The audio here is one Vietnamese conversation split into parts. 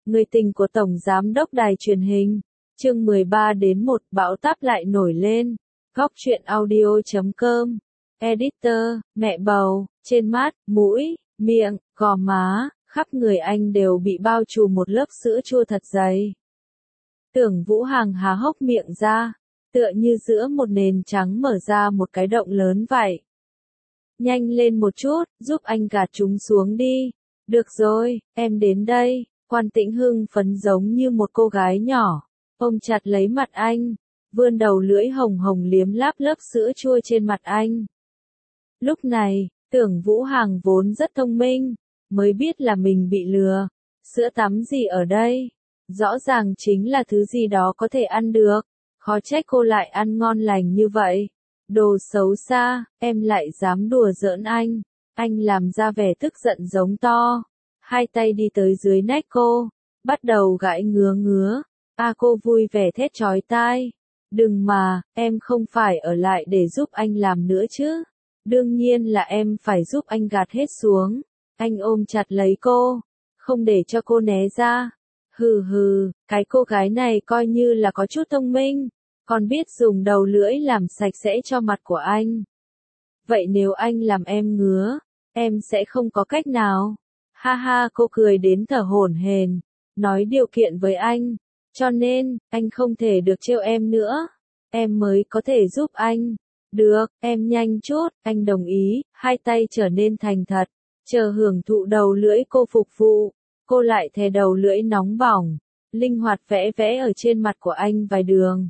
Người tình của Tổng Giám đốc Đài truyền hình. Chương 13 đến 1 bão táp lại nổi lên. Góc truyện audio.com. Editor, mẹ bầu, trên mắt, mũi, miệng, gò má, khắp người anh đều bị bao trùm một lớp sữa chua thật dày. Tưởng Vũ Hằng há hốc miệng ra, tựa như giữa một nền trắng mở ra một cái động lớn vậy. Nhanh lên một chút, giúp anh gạt chúng xuống đi. Được rồi, em đến đây. Quan Tĩnh hưng phấn giống như một cô gái nhỏ, ôm chặt lấy mặt anh, vươn đầu lưỡi hồng hồng liếm láp lớp sữa chua trên mặt anh. Lúc này, Tưởng Vũ Hằng vốn rất thông minh, mới biết là mình bị lừa. Sữa tắm gì ở đây? Rõ ràng chính là thứ gì đó có thể ăn được, khó trách cô lại ăn ngon lành như vậy. Đồ xấu xa, em lại dám đùa giỡn anh. Anh làm ra vẻ tức giận giống to. Hai tay đi tới dưới nách cô, bắt đầu gãi ngứa ngứa. Cô vui vẻ thét chói tai. Đừng mà, em không phải ở lại để giúp anh làm nữa chứ. Đương nhiên là em phải giúp anh gạt hết xuống. Anh ôm chặt lấy cô, không để cho cô né ra. Hừ hừ, cái cô gái này coi như là có chút thông minh, còn biết dùng đầu lưỡi làm sạch sẽ cho mặt của anh. Vậy nếu anh làm em ngứa, em sẽ không có cách nào. Ha ha, cô cười đến thở hổn hển, nói điều kiện với anh, cho nên, anh không thể được trêu em nữa, em mới có thể giúp anh. Được, em nhanh chút, anh đồng ý, hai tay trở nên thành thật, chờ hưởng thụ đầu lưỡi cô phục vụ. Cô lại thè đầu lưỡi nóng bỏng, linh hoạt vẽ vẽ ở trên mặt của anh vài đường.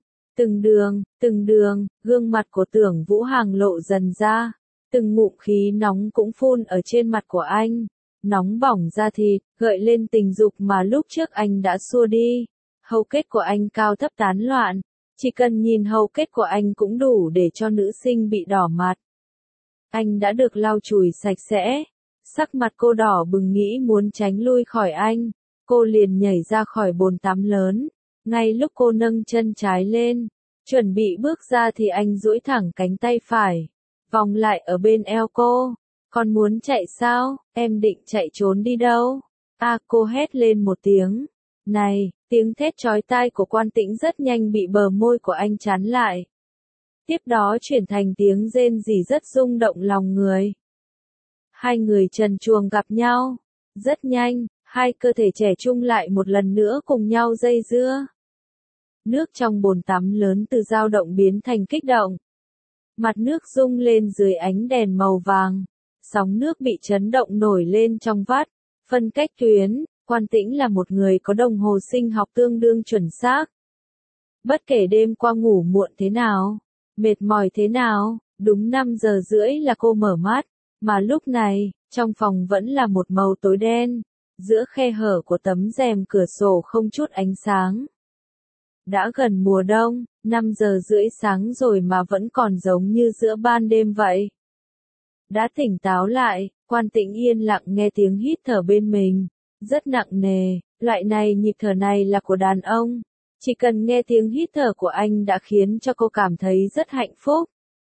Từng đường, gương mặt của Tưởng Vũ Hằng lộ dần ra, từng ngụm khí nóng cũng phun ở trên mặt của anh. Nóng bỏng da thịt, gợi lên tình dục mà lúc trước anh đã xua đi. Hầu kết của anh cao thấp tán loạn, chỉ cần nhìn hầu kết của anh cũng đủ để cho nữ sinh bị đỏ mặt. Anh đã được lau chùi sạch sẽ, sắc mặt cô đỏ bừng nghĩ muốn tránh lui khỏi anh, cô liền nhảy ra khỏi bồn tắm lớn. Ngay lúc cô nâng chân trái lên, chuẩn bị bước ra thì anh duỗi thẳng cánh tay phải, vòng lại ở bên eo cô. Còn muốn chạy sao, em định chạy trốn đi đâu? Cô hét lên một tiếng. Này, tiếng thét chói tai của Quan Tĩnh rất nhanh bị bờ môi của anh chắn lại. Tiếp đó chuyển thành tiếng rên rỉ rất rung động lòng người. Hai người trần truồng gặp nhau. Rất nhanh, hai cơ thể trẻ trung lại một lần nữa cùng nhau dây dưa. Nước trong bồn tắm lớn từ dao động biến thành kích động. Mặt nước rung lên dưới ánh đèn màu vàng. Sóng nước bị chấn động nổi lên trong vắt. Phân cách tuyến, Quan Tĩnh là một người có đồng hồ sinh học tương đương chuẩn xác. Bất kể đêm qua ngủ muộn thế nào, mệt mỏi thế nào, đúng 5 giờ rưỡi là cô mở mắt. Mà lúc này, trong phòng vẫn là một màu tối đen, giữa khe hở của tấm rèm cửa sổ không chút ánh sáng. Đã gần mùa đông, 5 giờ rưỡi sáng rồi mà vẫn còn giống như giữa ban đêm vậy. Đã tỉnh táo lại, Quan Tĩnh yên lặng nghe tiếng hít thở bên mình, rất nặng nề, loại này nhịp thở này là của đàn ông. Chỉ cần nghe tiếng hít thở của anh đã khiến cho cô cảm thấy rất hạnh phúc.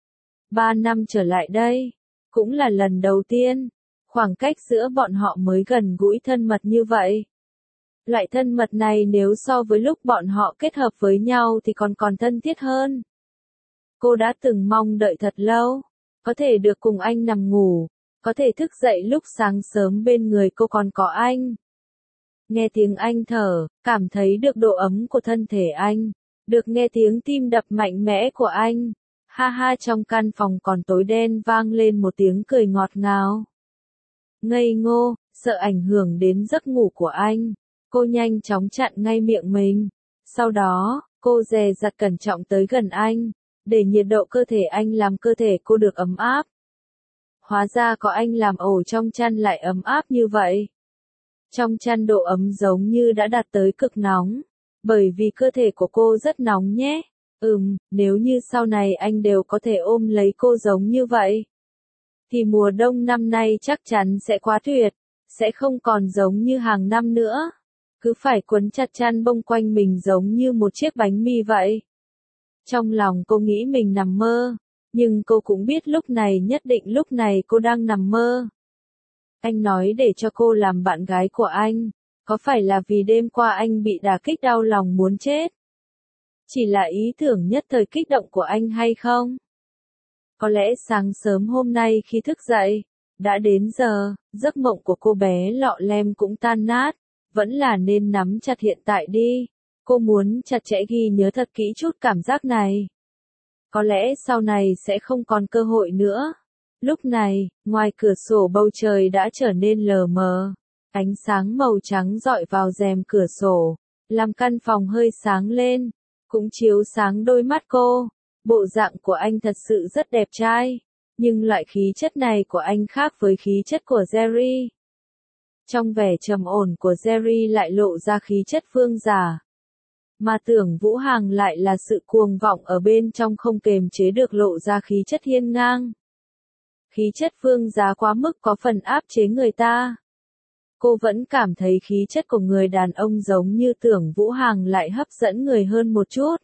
3 năm trở lại đây, cũng là lần đầu tiên, khoảng cách giữa bọn họ mới gần gũi thân mật như vậy. Loại thân mật này nếu so với lúc bọn họ kết hợp với nhau thì còn thân thiết hơn. Cô đã từng mong đợi thật lâu, có thể được cùng anh nằm ngủ, có thể thức dậy lúc sáng sớm bên người cô còn có anh. Nghe tiếng anh thở, cảm thấy được độ ấm của thân thể anh, được nghe tiếng tim đập mạnh mẽ của anh. Ha ha, trong căn phòng còn tối đen vang lên một tiếng cười ngọt ngào. Ngây ngô, sợ ảnh hưởng đến giấc ngủ của anh, cô nhanh chóng chặn ngay miệng mình. Sau đó, cô dè dặt cẩn trọng tới gần anh, để nhiệt độ cơ thể anh làm cơ thể cô được ấm áp. Hóa ra có anh làm ổ trong chăn lại ấm áp như vậy. Trong chăn độ ấm giống như đã đạt tới cực nóng, bởi vì cơ thể của cô rất nóng nhé. Nếu như sau này anh đều có thể ôm lấy cô giống như vậy, thì mùa đông năm nay chắc chắn sẽ quá tuyệt, sẽ không còn giống như hàng năm nữa. Cứ phải quấn chặt chăn bông quanh mình giống như một chiếc bánh mì vậy. Trong lòng cô nghĩ mình nằm mơ, nhưng cô cũng biết lúc này nhất định lúc này cô đang nằm mơ. Anh nói để cho cô làm bạn gái của anh, Có phải là vì đêm qua anh bị đả kích đau lòng muốn chết? Chỉ là ý tưởng nhất thời kích động của anh hay không? Có lẽ sáng sớm hôm nay khi thức dậy, đã đến giờ, giấc mộng của cô bé lọ lem cũng tan nát, vẫn là nên nắm chặt hiện tại đi. Cô muốn chặt chẽ ghi nhớ thật kỹ chút cảm giác này. Có lẽ sau này sẽ không còn cơ hội nữa. Lúc này, ngoài cửa sổ bầu trời đã trở nên lờ mờ. Ánh sáng màu trắng dọi vào rèm cửa sổ, làm căn phòng hơi sáng lên, cũng chiếu sáng đôi mắt cô. Bộ dạng của anh thật sự rất đẹp trai, nhưng loại khí chất này của anh khác với khí chất của Jerry. Trong vẻ trầm ổn của Jerry lại lộ ra khí chất vương giả. Mà Tưởng Vũ Hằng lại là sự cuồng vọng ở bên trong không kềm chế được lộ ra khí chất hiên ngang. Khí chất vương giả quá mức có phần áp chế người ta. Cô vẫn cảm thấy khí chất của người đàn ông giống như Tưởng Vũ Hằng lại hấp dẫn người hơn một chút.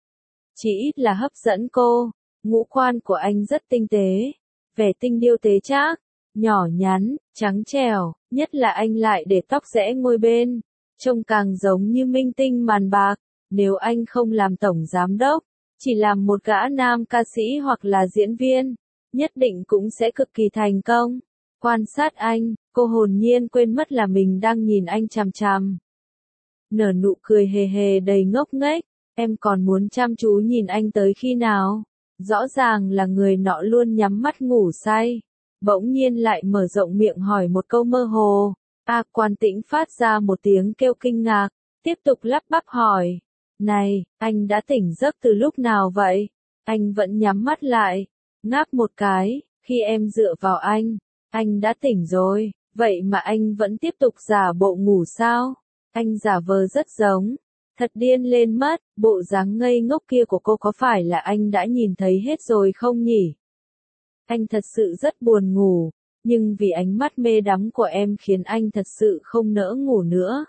Chỉ ít là hấp dẫn cô. Ngũ quan của anh rất tinh tế, vẻ tinh điêu tế trác, nhỏ nhắn, trắng trẻo, nhất là anh lại để tóc rẽ ngôi bên, trông càng giống như minh tinh màn bạc. Nếu anh không làm tổng giám đốc, chỉ làm một gã nam ca sĩ hoặc là diễn viên, nhất định cũng sẽ cực kỳ thành công. Quan sát anh, cô hồn nhiên quên mất là mình đang nhìn anh chằm chằm. Nở nụ cười hề hề đầy ngốc nghếch, em còn muốn chăm chú nhìn anh tới khi nào? Rõ ràng là người nọ luôn nhắm mắt ngủ say, bỗng nhiên lại mở rộng miệng hỏi một câu mơ hồ. Quan Tĩnh phát ra một tiếng kêu kinh ngạc, tiếp tục lắp bắp hỏi. Này, anh đã tỉnh giấc từ lúc nào vậy? Anh vẫn nhắm mắt lại, ngáp một cái, khi em dựa vào anh đã tỉnh rồi, vậy mà anh vẫn tiếp tục giả bộ ngủ sao? Anh giả vờ rất giống. Thật điên lên mất, bộ dáng ngây ngốc kia của cô có phải là anh đã nhìn thấy hết rồi không nhỉ? Anh thật sự rất buồn ngủ, nhưng vì ánh mắt mê đắm của em khiến anh thật sự không nỡ ngủ nữa.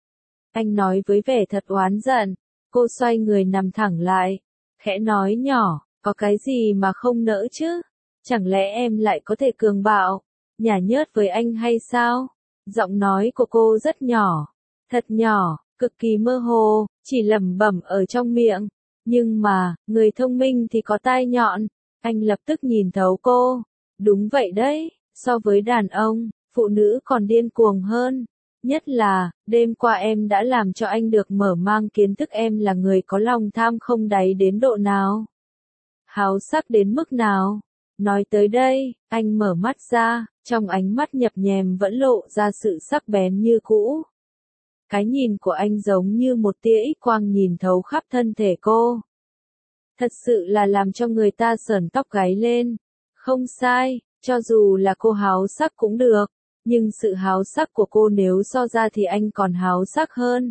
Anh nói với vẻ thật oán giận, cô xoay người nằm thẳng lại, khẽ nói nhỏ, có cái gì mà không nỡ chứ? Chẳng lẽ em lại có thể cường bạo, nhả nhớt với anh hay sao? Giọng nói của cô rất nhỏ, thật nhỏ, cực kỳ mơ hồ, chỉ lẩm bẩm ở trong miệng. Nhưng mà, người thông minh thì có tai nhọn, anh lập tức nhìn thấu cô. Đúng vậy đấy, so với đàn ông, phụ nữ còn điên cuồng hơn. Nhất là, đêm qua em đã làm cho anh được mở mang kiến thức em là người có lòng tham không đáy đến độ nào. Háo sắc đến mức nào. Nói tới đây, anh mở mắt ra, trong ánh mắt nhập nhèm vẫn lộ ra sự sắc bén như cũ. Cái nhìn của anh giống như một tia X quang nhìn thấu khắp thân thể cô. Thật sự là làm cho người ta sởn tóc gáy lên. Không sai, cho dù là cô háo sắc cũng được, nhưng sự háo sắc của cô nếu so ra thì anh còn háo sắc hơn.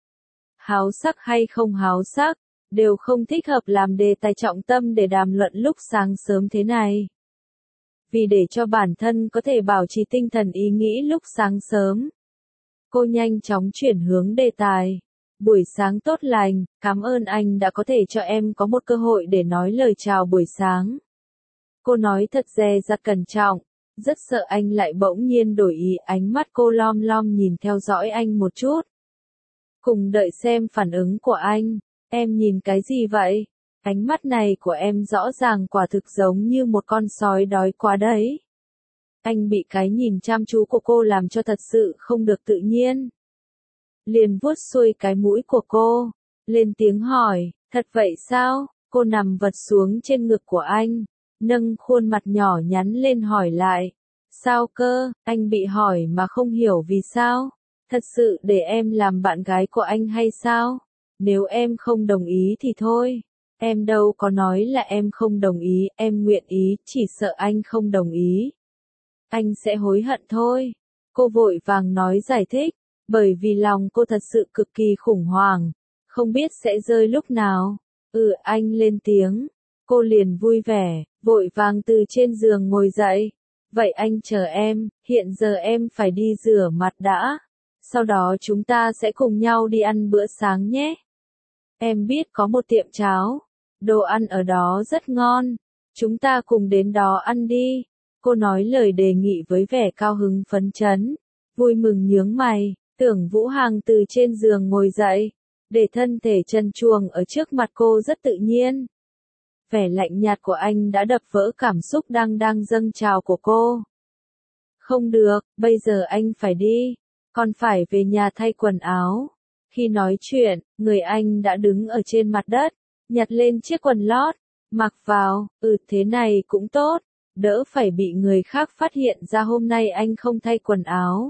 Háo sắc hay không háo sắc, đều không thích hợp làm đề tài trọng tâm để đàm luận lúc sáng sớm thế này. Vì để cho bản thân có thể bảo trì tinh thần ý nghĩ lúc sáng sớm, cô nhanh chóng chuyển hướng đề tài. Buổi sáng tốt lành, cảm ơn anh đã có thể cho em có một cơ hội để nói lời chào buổi sáng. Cô nói thật dè dặt cẩn trọng, rất sợ anh lại bỗng nhiên đổi ý. Ánh mắt cô lom lom nhìn theo dõi anh một chút. Cùng đợi xem phản ứng của anh. Em nhìn cái gì vậy? Ánh mắt này của em rõ ràng quả thực giống như một con sói đói quá đấy. Anh bị cái nhìn chăm chú của cô làm cho thật sự không được tự nhiên. Liền vuốt xuôi cái mũi của cô, lên tiếng hỏi, thật vậy sao? Cô nằm vật xuống trên ngực của anh, nâng khuôn mặt nhỏ nhắn lên hỏi lại. Sao cơ? Anh bị hỏi mà không hiểu vì sao? Thật sự để em làm bạn gái của anh hay sao? Nếu em không đồng ý thì thôi. Em đâu có nói là em không đồng ý, em nguyện ý, chỉ sợ anh không đồng ý. Anh sẽ hối hận thôi. Cô vội vàng nói giải thích, bởi vì lòng cô thật sự cực kỳ khủng hoảng, không biết sẽ rơi lúc nào. Anh lên tiếng. Cô liền vui vẻ, vội vàng từ trên giường ngồi dậy. Vậy anh chờ em, hiện giờ em phải đi rửa mặt đã. Sau đó chúng ta sẽ cùng nhau đi ăn bữa sáng nhé. Em biết có một tiệm cháo, đồ ăn ở đó rất ngon. Chúng ta cùng đến đó ăn đi. Cô nói lời đề nghị với vẻ cao hứng phấn chấn, vui mừng nhướng mày. Tưởng Vũ Hằng từ trên giường ngồi dậy, để thân thể trần truồng ở trước mặt cô rất tự nhiên. Vẻ lạnh nhạt của anh đã đập vỡ cảm xúc đang dâng trào của cô. Không được, bây giờ anh phải đi, còn phải về nhà thay quần áo. Khi nói chuyện, người anh đã đứng ở trên mặt đất, nhặt lên chiếc quần lót, mặc vào, thế này cũng tốt, đỡ phải bị người khác phát hiện ra hôm nay anh không thay quần áo.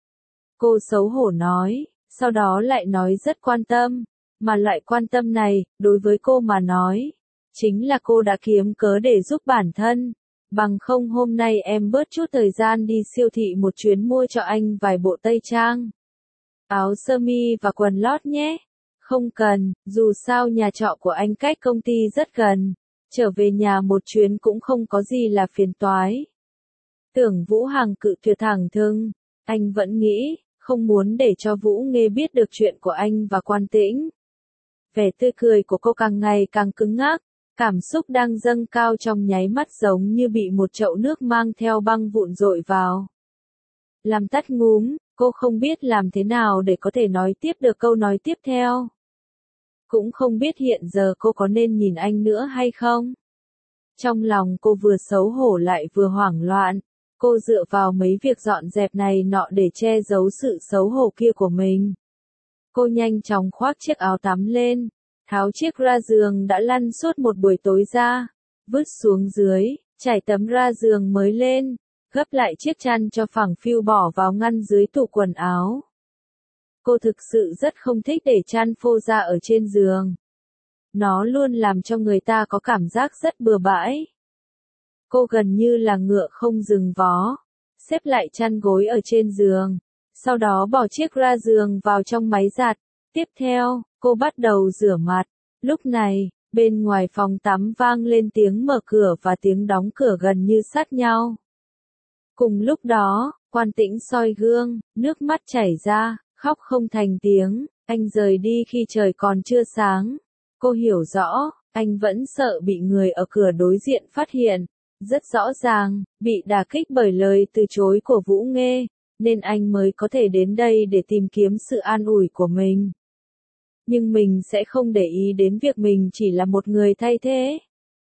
Cô xấu hổ nói, sau đó lại nói rất quan tâm, mà loại quan tâm này, đối với cô mà nói, chính là cô đã kiếm cớ để giúp bản thân. Bằng không hôm nay em bớt chút thời gian đi siêu thị một chuyến mua cho anh vài bộ tây trang, áo sơ mi và quần lót nhé. Không cần, dù sao nhà trọ của anh cách công ty rất gần, trở về nhà một chuyến cũng không có gì là phiền toái. Tưởng Vũ Hằng cự tuyệt thẳng thừng, anh vẫn nghĩ, không muốn để cho Vũ Nghê biết được chuyện của anh và Quan Tĩnh. Vẻ tươi cười của cô càng ngày càng cứng ngắc, cảm xúc đang dâng cao trong nháy mắt giống như bị một chậu nước mang theo băng vụn dội vào. Làm tắt ngúm, cô không biết làm thế nào để có thể nói tiếp được câu nói tiếp theo. Cũng không biết hiện giờ cô có nên nhìn anh nữa hay không. Trong lòng cô vừa xấu hổ lại vừa hoảng loạn, cô dựa vào mấy việc dọn dẹp này nọ để che giấu sự xấu hổ kia của mình. Cô nhanh chóng khoác chiếc áo tắm lên, tháo chiếc ra giường đã lăn suốt một buổi tối ra, vứt xuống dưới, trải tấm ra giường mới lên, gấp lại chiếc chăn cho phẳng phiu bỏ vào ngăn dưới tủ quần áo. Cô thực sự rất không thích để chăn phô ra ở trên giường. Nó luôn làm cho người ta có cảm giác rất bừa bãi. Cô gần như là ngựa không dừng vó, xếp lại chăn gối ở trên giường, sau đó bỏ chiếc ra giường vào trong máy giặt. Tiếp theo, cô bắt đầu rửa mặt. Lúc này, bên ngoài phòng tắm vang lên tiếng mở cửa và tiếng đóng cửa gần như sát nhau. Cùng lúc đó, Quan Tĩnh soi gương, nước mắt chảy ra, khóc không thành tiếng. Anh rời đi khi trời còn chưa sáng. Cô hiểu rõ, anh vẫn sợ bị người ở cửa đối diện phát hiện. Rất rõ ràng, bị đả kích bởi lời từ chối của Vũ Nghê, nên anh mới có thể đến đây để tìm kiếm sự an ủi của mình. Nhưng mình sẽ không để ý đến việc mình chỉ là một người thay thế.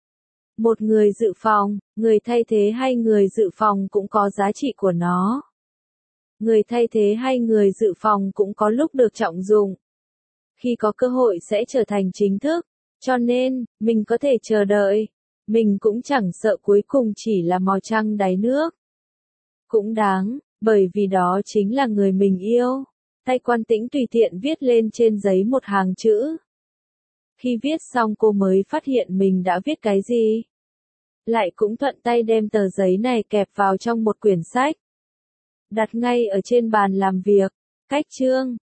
Một người dự phòng, người thay thế hay người dự phòng cũng có giá trị của nó. Người thay thế hay người dự phòng cũng có lúc được trọng dụng. Khi có cơ hội sẽ trở thành chính thức, cho nên, mình có thể chờ đợi. Mình cũng chẳng sợ cuối cùng chỉ là mò trăng đáy nước. Cũng đáng, bởi vì đó chính là người mình yêu. Tay Quan Tĩnh tùy tiện viết lên trên giấy một hàng chữ. Khi viết xong cô mới phát hiện mình đã viết cái gì. Lại cũng thuận tay đem tờ giấy này kẹp vào trong một quyển sách. Đặt ngay ở trên bàn làm việc. Cách chương